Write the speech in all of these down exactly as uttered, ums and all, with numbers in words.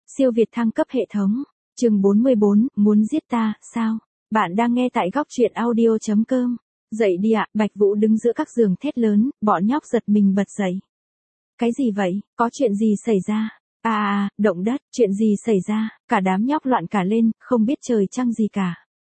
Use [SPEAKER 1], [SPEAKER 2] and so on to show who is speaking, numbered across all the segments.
[SPEAKER 1] Siêu Việt thăng cấp hệ thống. Chương bốn mươi bốn, muốn giết ta, sao? Bạn đang nghe tại góc truyện audio chấm com. Dậy đi ạ, Bạch Vũ đứng giữa các giường thét lớn, bọn nhóc giật mình bật dậy. Cái gì vậy, có chuyện gì xảy ra? À à, động đất, chuyện gì xảy ra? Cả đám nhóc loạn cả lên, không biết trời trăng gì cả.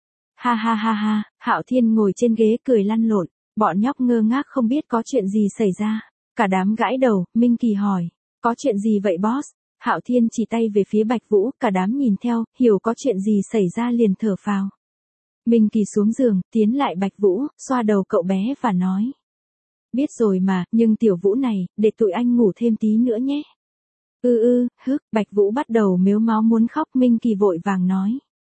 [SPEAKER 1] Ha ha ha ha, Hạo Thiên ngồi trên ghế cười lăn lộn, bọn nhóc ngơ ngác không biết có chuyện gì xảy ra. Cả đám gãi đầu, Minh Kỳ hỏi, có chuyện gì vậy boss? Hạo Thiên chỉ tay về phía Bạch Vũ, cả đám nhìn theo, hiểu có chuyện gì xảy ra liền thở phào. Minh Kỳ xuống giường, tiến lại Bạch Vũ, xoa đầu cậu bé và nói. Biết rồi mà, nhưng tiểu Vũ này, để tụi anh ngủ thêm tí nữa nhé. Ư ư, hức, Bạch Vũ bắt đầu mếu máo muốn khóc, Minh Kỳ vội vàng nói.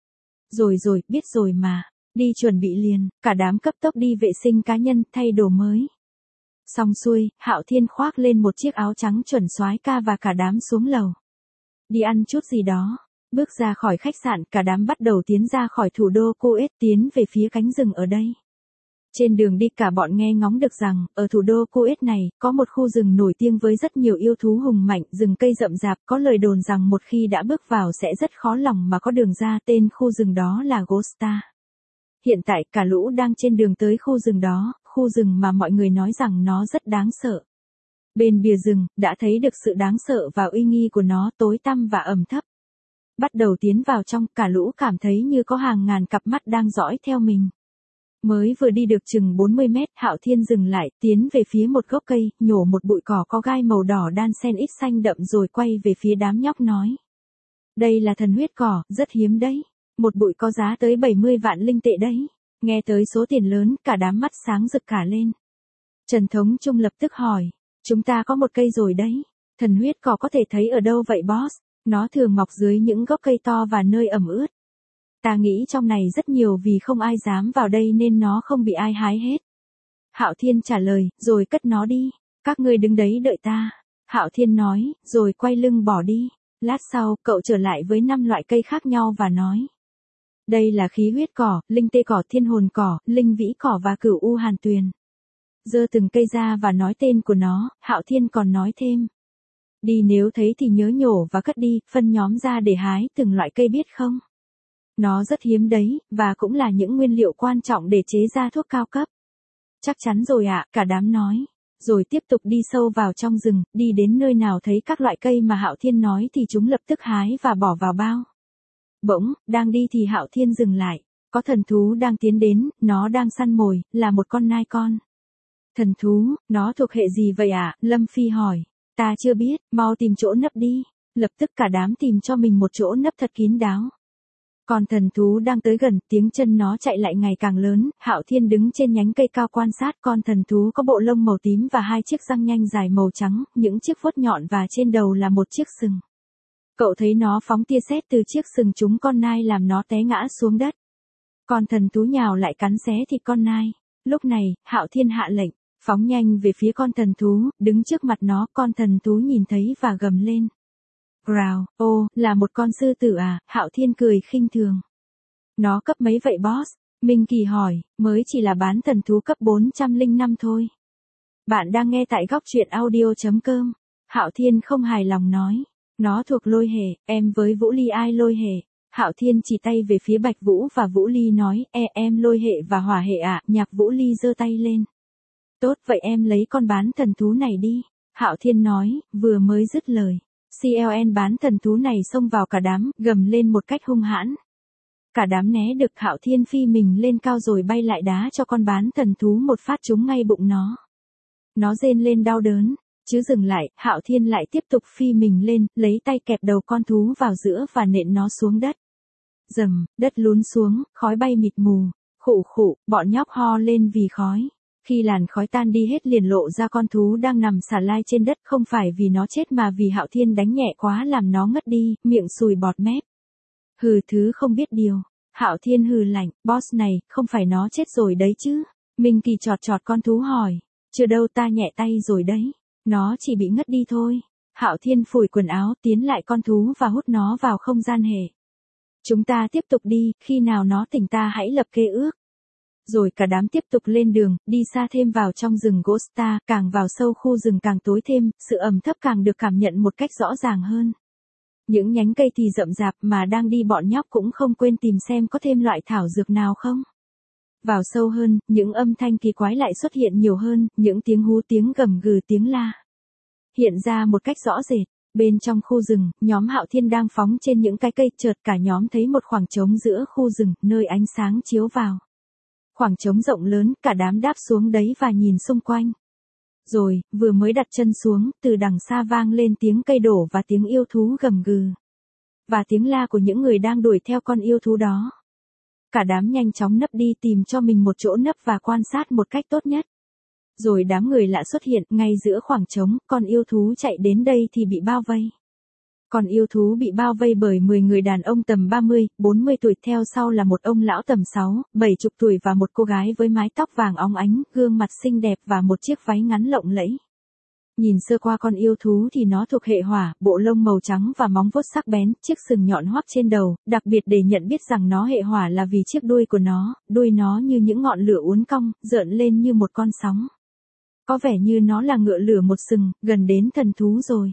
[SPEAKER 1] Rồi rồi, biết rồi mà, đi chuẩn bị liền, cả đám cấp tốc đi vệ sinh cá nhân, thay đồ mới. Xong xuôi, Hạo Thiên khoác lên một chiếc áo trắng chuẩn soái ca và cả đám xuống lầu. Đi ăn chút gì đó. Bước ra khỏi khách sạn, cả đám bắt đầu tiến ra khỏi thủ đô Kuwait, tiến về phía cánh rừng ở đây. Trên đường đi cả bọn nghe ngóng được rằng, ở thủ đô Kuwait này, có một khu rừng nổi tiếng với rất nhiều yêu thú hùng mạnh, rừng cây rậm rạp, có lời đồn rằng một khi đã bước vào sẽ rất khó lòng mà có đường ra, tên khu rừng đó là Ghosta. Hiện tại cả lũ đang trên đường tới khu rừng đó, khu rừng mà mọi người nói rằng nó rất đáng sợ. Bên bìa rừng, đã thấy được sự đáng sợ và uy nghi của nó, tối tăm và ẩm thấp. Bắt đầu tiến vào trong, cả lũ cảm thấy như có hàng ngàn cặp mắt đang dõi theo mình. Mới vừa đi được chừng bốn mươi mét, Hạo Thiên dừng lại, tiến về phía một gốc cây, nhổ một bụi cỏ có gai màu đỏ đan xen ít xanh đậm rồi quay về phía đám nhóc nói. Đây là thần huyết cỏ, rất hiếm đấy. Một bụi có giá tới bảy mươi vạn linh tệ đấy. Nghe tới số tiền lớn, cả đám mắt sáng rực cả lên. Trần Thống Trung lập tức hỏi. Chúng ta có một cây rồi đấy. Thần huyết cỏ có thể thấy ở đâu vậy boss? Nó thường mọc dưới những gốc cây to và nơi ẩm ướt. Ta nghĩ trong này rất nhiều vì không ai dám vào đây nên nó không bị ai hái hết. Hạo Thiên trả lời, rồi cất nó đi. Các ngươi đứng đấy đợi ta. Hạo Thiên nói, rồi quay lưng bỏ đi. Lát sau, cậu trở lại với năm loại cây khác nhau và nói. Đây là khí huyết cỏ, linh tê cỏ, thiên hồn cỏ, linh vĩ cỏ và cửu u hàn tuyền. Giơ từng cây ra và nói tên của nó, Hạo Thiên còn nói thêm. Đi nếu thấy thì nhớ nhổ và cất đi, phân nhóm ra để hái từng loại cây biết không? Nó rất hiếm đấy, và cũng là những nguyên liệu quan trọng để chế ra thuốc cao cấp. Chắc chắn rồi ạ, cả đám nói. Rồi tiếp tục đi sâu vào trong rừng, đi đến nơi nào thấy các loại cây mà Hạo Thiên nói thì chúng lập tức hái và bỏ vào bao. Bỗng, đang đi thì Hạo Thiên dừng lại. Có thần thú đang tiến đến, nó đang săn mồi, là một con nai con. Thần thú, nó thuộc hệ gì vậy ạ? Lâm Phi hỏi. Ta chưa biết, mau tìm chỗ nấp đi. Lập tức cả đám tìm cho mình một chỗ nấp thật kín đáo. Còn thần thú đang tới gần, tiếng chân nó chạy lại ngày càng lớn, Hạo Thiên đứng trên nhánh cây cao quan sát con thần thú có bộ lông màu tím và hai chiếc răng nhanh dài màu trắng, những chiếc vuốt nhọn và trên đầu là một chiếc sừng. Cậu thấy nó phóng tia sét từ chiếc sừng trúng con nai làm nó té ngã xuống đất. Con thần thú nhào lại cắn xé thịt con nai. Lúc này, Hạo Thiên hạ lệnh, phóng nhanh về phía con thần thú, đứng trước mặt nó, con thần thú nhìn thấy và gầm lên. Growl, ô, là một con sư tử à? Hạo Thiên cười khinh thường. Nó cấp mấy vậy boss? Minh Kỳ hỏi, mới chỉ là bán thần thú cấp bốn trăm lẻ năm thôi. Bạn đang nghe tại góc truyện audio chấm com. Hạo Thiên không hài lòng nói. Nó thuộc lôi hệ, em với Vũ Ly ai lôi hệ? Hạo Thiên chỉ tay về phía Bạch Vũ và Vũ Ly nói, e em lôi hệ và hỏa hệ ạ. Nhạc Vũ Ly giơ tay lên. Tốt vậy em lấy con bán thần thú này đi. Hạo Thiên nói, vừa mới dứt lời. xê lờ en bán thần thú này xông vào cả đám, gầm lên một cách hung hãn. Cả đám né được, Hạo Thiên phi mình lên cao rồi bay lại đá cho con bán thần thú một phát trúng ngay bụng nó. Nó rên lên đau đớn, chứ dừng lại, Hạo Thiên lại tiếp tục phi mình lên, lấy tay kẹp đầu con thú vào giữa và nện nó xuống đất. Rầm, đất lún xuống, khói bay mịt mù, khụ khụ, bọn nhóc ho lên vì khói. Khi làn khói tan đi hết liền lộ ra con thú đang nằm xả lai trên đất, không phải vì nó chết mà vì Hạo Thiên đánh nhẹ quá làm nó ngất đi, miệng sùi bọt mép. Hừ, thứ không biết điều. Hạo Thiên hừ lạnh, boss này, không phải nó chết rồi đấy chứ? Minh Kỳ chọt chọt con thú hỏi. Chưa đâu, ta nhẹ tay rồi đấy. Nó chỉ bị ngất đi thôi. Hạo Thiên phủi quần áo, tiến lại con thú và hút nó vào không gian hệ. Chúng ta tiếp tục đi, khi nào nó tỉnh ta hãy lập kế ước. Rồi cả đám tiếp tục lên đường, đi xa thêm vào trong rừng Ghosta, càng vào sâu khu rừng càng tối thêm, sự ẩm thấp càng được cảm nhận một cách rõ ràng hơn. Những nhánh cây thì rậm rạp mà đang đi bọn nhóc cũng không quên tìm xem có thêm loại thảo dược nào không. Vào sâu hơn, những âm thanh kỳ quái lại xuất hiện nhiều hơn, những tiếng hú, tiếng gầm gừ, tiếng la. Hiện ra một cách rõ rệt. Bên trong khu rừng, nhóm Hạo Thiên đang phóng trên những cái cây, chợt cả nhóm thấy một khoảng trống giữa khu rừng, nơi ánh sáng chiếu vào. Khoảng trống rộng lớn, cả đám đáp xuống đấy và nhìn xung quanh. Rồi, vừa mới đặt chân xuống, từ đằng xa vang lên tiếng cây đổ và tiếng yêu thú gầm gừ. Và tiếng la của những người đang đuổi theo con yêu thú đó. Cả đám nhanh chóng nấp đi tìm cho mình một chỗ nấp và quan sát một cách tốt nhất. Rồi đám người lạ xuất hiện, ngay giữa khoảng trống, con yêu thú chạy đến đây thì bị bao vây. Con yêu thú bị bao vây bởi mười người đàn ông tầm ba mươi, bốn mươi tuổi, theo sau là một ông lão tầm sáu, bảy chục tuổi và một cô gái với mái tóc vàng óng ánh, gương mặt xinh đẹp và một chiếc váy ngắn lộng lẫy. Nhìn sơ qua con yêu thú thì nó thuộc hệ hỏa, bộ lông màu trắng và móng vuốt sắc bén, chiếc sừng nhọn hoắt trên đầu, đặc biệt để nhận biết rằng nó hệ hỏa là vì chiếc đuôi của nó, đuôi nó như những ngọn lửa uốn cong, rợn lên như một con sóng. Có vẻ như nó là ngựa lửa một sừng, gần đến thần thú rồi.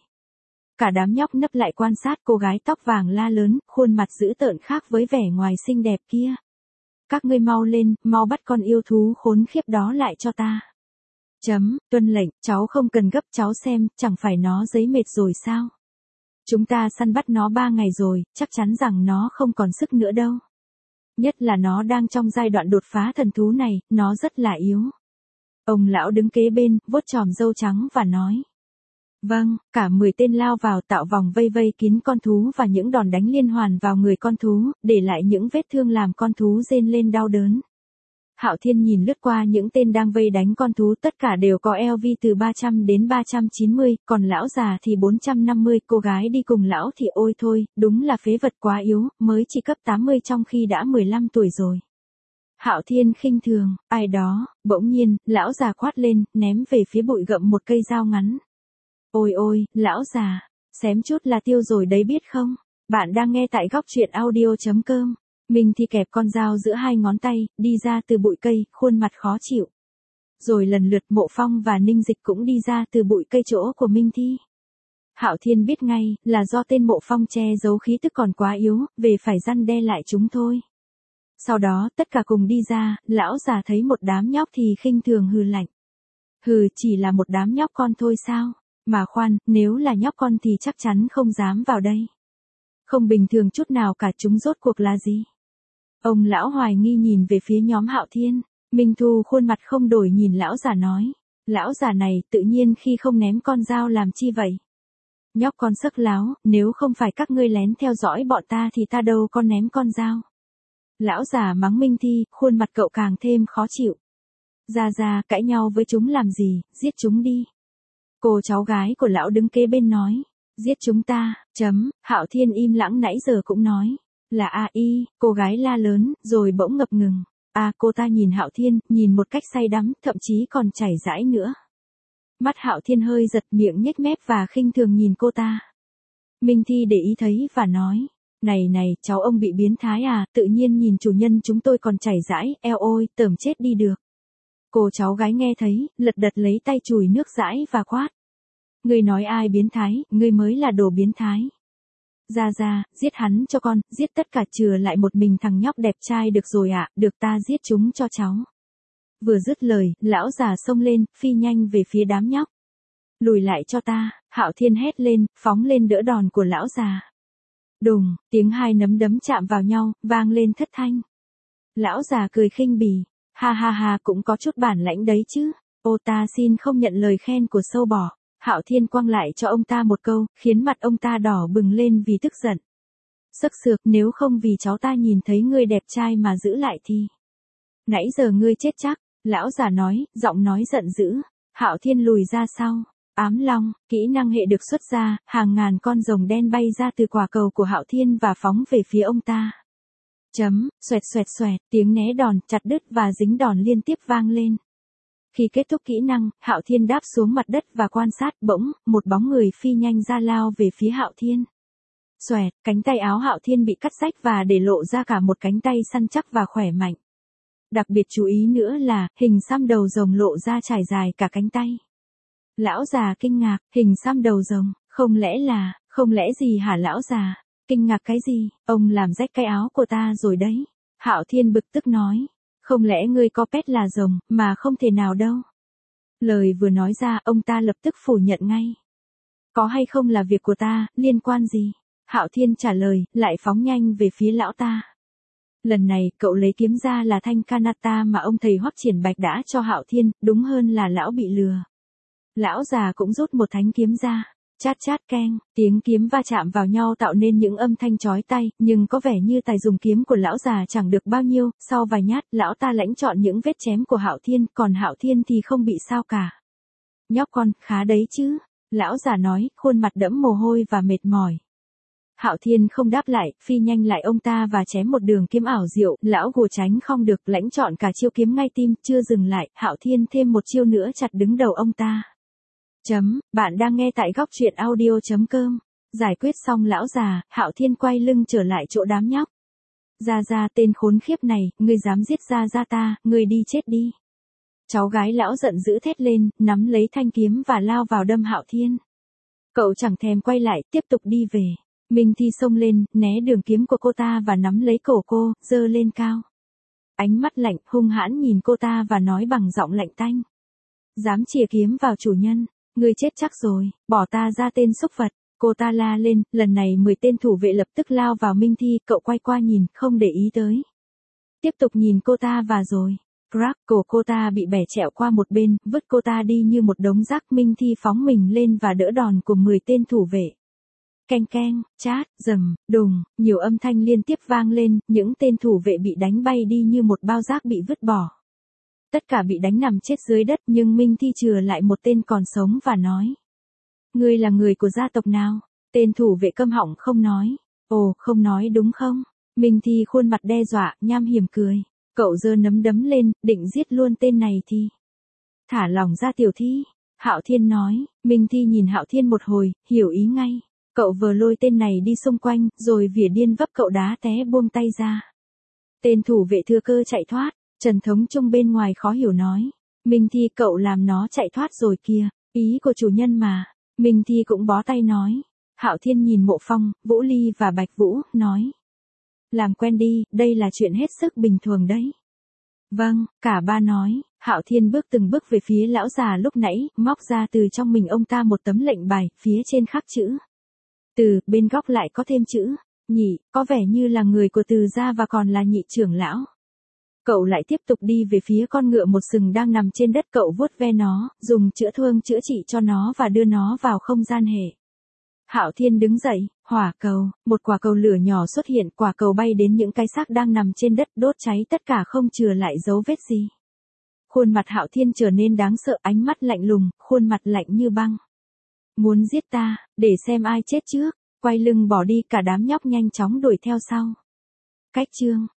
[SPEAKER 1] Cả đám nhóc nấp lại quan sát, cô gái tóc vàng la lớn, khuôn mặt dữ tợn khác với vẻ ngoài xinh đẹp kia. Các ngươi mau lên, mau bắt con yêu thú khốn khiếp đó lại cho ta. Chấm, tuân lệnh, cháu không cần gấp, cháu xem, chẳng phải nó giấy mệt rồi sao? Chúng ta săn bắt nó ba ngày rồi, chắc chắn rằng nó không còn sức nữa đâu. Nhất là nó đang trong giai đoạn đột phá thần thú này, nó rất là yếu. Ông lão đứng kế bên, vuốt chòm râu trắng và nói. Vâng, cả mười tên lao vào tạo vòng vây vây kín con thú và những đòn đánh liên hoàn vào người con thú, để lại những vết thương làm con thú rên lên đau đớn. Hạo Thiên nhìn lướt qua những tên đang vây đánh con thú, tất cả đều có lv từ ba trăm đến ba trăm chín mươi, còn lão già thì bốn trăm năm mươi, cô gái đi cùng lão thì ôi thôi, đúng là phế vật quá yếu, mới chỉ cấp tám mươi trong khi đã mười lăm tuổi rồi. Hạo Thiên khinh thường, ai đó, bỗng nhiên, lão già quát lên, ném về phía bụi gậm một cây dao ngắn. Ôi ôi, lão già, xém chút là tiêu rồi đấy biết không? Bạn đang nghe tại góc truyện audio chấm com. Mình thì kẹp con dao giữa hai ngón tay, đi ra từ bụi cây, khuôn mặt khó chịu. Rồi lần lượt Mộ Phong và Ninh Dịch cũng đi ra từ bụi cây chỗ của Minh Thi. Hạo Thiên biết ngay, là do tên Mộ Phong che giấu khí tức còn quá yếu, về phải răn đe lại chúng thôi. Sau đó, tất cả cùng đi ra, lão già thấy một đám nhóc thì khinh thường hừ lạnh. Hừ, chỉ là một đám nhóc con thôi sao? Mà khoan, nếu là nhóc con thì chắc chắn không dám vào đây. Không bình thường chút nào cả, chúng rốt cuộc là gì? Ông lão hoài nghi nhìn về phía nhóm Hạo Thiên. Minh Thu khuôn mặt không đổi nhìn lão già nói. Lão già này tự nhiên khi không ném con dao làm chi vậy? Nhóc con sắc láo, nếu không phải các ngươi lén theo dõi bọn ta thì ta đâu có ném con dao. Lão già mắng Minh Thi, khuôn mặt cậu càng thêm khó chịu. Ra ra, cãi nhau với chúng làm gì, giết chúng đi. Cô cháu gái của lão đứng kế bên nói. Giết chúng ta, chấm, Hạo Thiên im lặng nãy giờ cũng nói. Là a y, cô gái la lớn, rồi bỗng ngập ngừng. À, cô ta nhìn Hạo Thiên, nhìn một cách say đắm, thậm chí còn chảy dãi nữa. Mắt Hạo Thiên hơi giật, miệng nhếch mép và khinh thường nhìn cô ta. Minh Thi để ý thấy và nói. Này này, cháu ông bị biến thái à, tự nhiên nhìn chủ nhân chúng tôi còn chảy dãi, eo ôi, tởm chết đi được. Cô cháu gái nghe thấy, lật đật lấy tay chùi nước dãi và quát. Ngươi nói ai biến thái, ngươi mới là đồ biến thái. Ra ra, giết hắn cho con, giết tất cả chừa lại một mình thằng nhóc đẹp trai được rồi ạ, à, được ta giết chúng cho cháu. Vừa dứt lời, lão già xông lên, phi nhanh về phía đám nhóc. Lùi lại cho ta, Hạo Thiên hét lên, phóng lên đỡ đòn của lão già. Đùng, tiếng hai nấm đấm chạm vào nhau, vang lên thất thanh. Lão già cười khinh bỉ, ha ha ha, cũng có chút bản lãnh đấy chứ. Ô ta xin không nhận lời khen của sâu bò. Hạo Thiên quăng lại cho ông ta một câu, khiến mặt ông ta đỏ bừng lên vì tức giận. Sấc sược, nếu không vì cháu ta nhìn thấy ngươi đẹp trai mà giữ lại thì. Nãy giờ ngươi chết chắc, lão già nói, giọng nói giận dữ. Hạo Thiên lùi ra sau. Ám long, kỹ năng hệ được xuất ra, hàng ngàn con rồng đen bay ra từ quả cầu của Hạo Thiên và phóng về phía ông ta. Chấm, xoẹt xoẹt xoẹt, tiếng né đòn, chặt đứt và dính đòn liên tiếp vang lên. Khi kết thúc kỹ năng, Hạo Thiên đáp xuống mặt đất và quan sát, bỗng, một bóng người phi nhanh ra lao về phía Hạo Thiên. Xoẹt, cánh tay áo Hạo Thiên bị cắt rách và để lộ ra cả một cánh tay săn chắc và khỏe mạnh. Đặc biệt chú ý nữa là, hình xăm đầu rồng lộ ra trải dài cả cánh tay. Lão già kinh ngạc, hình xăm đầu rồng, không lẽ là, Không lẽ gì hả lão già? Kinh ngạc cái gì, ông làm rách cái áo của ta rồi đấy. Hạo Thiên bực tức nói. Không lẽ ngươi có pet là rồng, mà không thể nào đâu. Lời vừa nói ra, ông ta lập tức phủ nhận ngay. Có hay không là việc của ta, liên quan gì? Hạo Thiên trả lời, lại phóng nhanh về phía lão ta. Lần này, cậu lấy kiếm ra là thanh Kanata mà ông thầy Hoắc Triển Bạch đã cho Hạo Thiên, đúng hơn là lão bị lừa. Lão già cũng rút một thanh kiếm ra. Chát chát keng, tiếng kiếm va chạm vào nhau tạo nên những âm thanh chói tai, nhưng có vẻ như tài dùng kiếm của lão già chẳng được bao nhiêu, sau vài nhát, lão ta lãnh chọn những vết chém của Hạo Thiên, còn Hạo Thiên thì không bị sao cả. Nhóc con, khá đấy chứ, lão già nói, khuôn mặt đẫm mồ hôi và mệt mỏi. Hạo Thiên không đáp lại, phi nhanh lại ông ta và chém một đường kiếm ảo diệu, lão gù tránh không được, lãnh chọn cả chiêu kiếm ngay tim, chưa dừng lại, Hạo Thiên thêm một chiêu nữa chặt đứng đầu ông ta. Chấm, bạn đang nghe tại góc truyện audio chấm com. Giải quyết xong lão già, Hạo Thiên quay lưng trở lại chỗ đám nhóc. Gia Gia, tên khốn khiếp này, ngươi dám giết Gia Gia ta, ngươi đi chết đi. Cháu gái lão giận dữ thét lên, nắm lấy thanh kiếm và lao vào đâm Hạo Thiên. Cậu chẳng thèm quay lại, tiếp tục đi về. Minh Thi xông lên, né đường kiếm của cô ta và nắm lấy cổ cô, giơ lên cao. Ánh mắt lạnh, hung hãn nhìn cô ta và nói bằng giọng lạnh tanh. Dám chìa kiếm vào chủ nhân. Ngươi chết chắc rồi, bỏ ta ra tên xúc vật. Cô ta la lên, lần này mười tên thủ vệ lập tức lao vào Minh Thi, cậu quay qua nhìn, không để ý tới. Tiếp tục nhìn cô ta và rồi. Crack, cổ cô ta bị bẻ trẹo qua một bên, vứt cô ta đi như một đống rác. Minh Thi phóng mình lên và đỡ đòn của mười tên thủ vệ. Keng keng, chát, rầm, đùng, nhiều âm thanh liên tiếp vang lên, những tên thủ vệ bị đánh bay đi như một bao rác bị vứt bỏ. Tất cả bị đánh nằm chết dưới đất, nhưng Minh Thi chừa lại một tên còn sống và nói. Ngươi là người của gia tộc nào? Tên thủ vệ câm họng không nói. Ồ, không nói đúng không? Minh Thi khuôn mặt đe dọa, nham hiểm cười. Cậu giơ nấm đấm lên, định giết luôn tên này thì. Thả lỏng ra tiểu thi. Hạo Thiên nói. Minh Thi nhìn Hạo Thiên một hồi, hiểu ý ngay. Cậu vừa lôi tên này đi xung quanh, rồi vỉa điên vấp cậu đá té buông tay ra. Tên thủ vệ thừa cơ chạy thoát. Trần Thống Trung bên ngoài khó hiểu nói. Minh Thi, cậu làm nó chạy thoát rồi kìa, ý của chủ nhân mà. Minh Thi cũng bó tay nói. Hạo Thiên nhìn Mộ Phong, Vũ Ly và Bạch Vũ, nói. Làm quen đi, đây là chuyện hết sức bình thường đấy. Vâng, cả ba nói. Hạo Thiên bước từng bước về phía lão già lúc nãy, móc ra từ trong mình ông ta một tấm lệnh bài, phía trên khắc chữ. Từ, bên góc lại có thêm chữ. Nhị, có vẻ như là người của Từ gia và còn là nhị trưởng lão. Cậu lại tiếp tục đi về phía con ngựa một sừng đang nằm trên đất, cậu vuốt ve nó, dùng chữa thương chữa trị cho nó và đưa nó vào không gian hệ. Hạo Thiên đứng dậy, hỏa cầu, một quả cầu lửa nhỏ xuất hiện, quả cầu bay đến những cái xác đang nằm trên đất, đốt cháy tất cả không chừa lại dấu vết gì. Khuôn mặt Hạo Thiên trở nên đáng sợ, ánh mắt lạnh lùng, khuôn mặt lạnh như băng. Muốn giết ta, để xem ai chết trước, quay lưng bỏ đi, cả đám nhóc nhanh chóng đuổi theo sau. Cách chương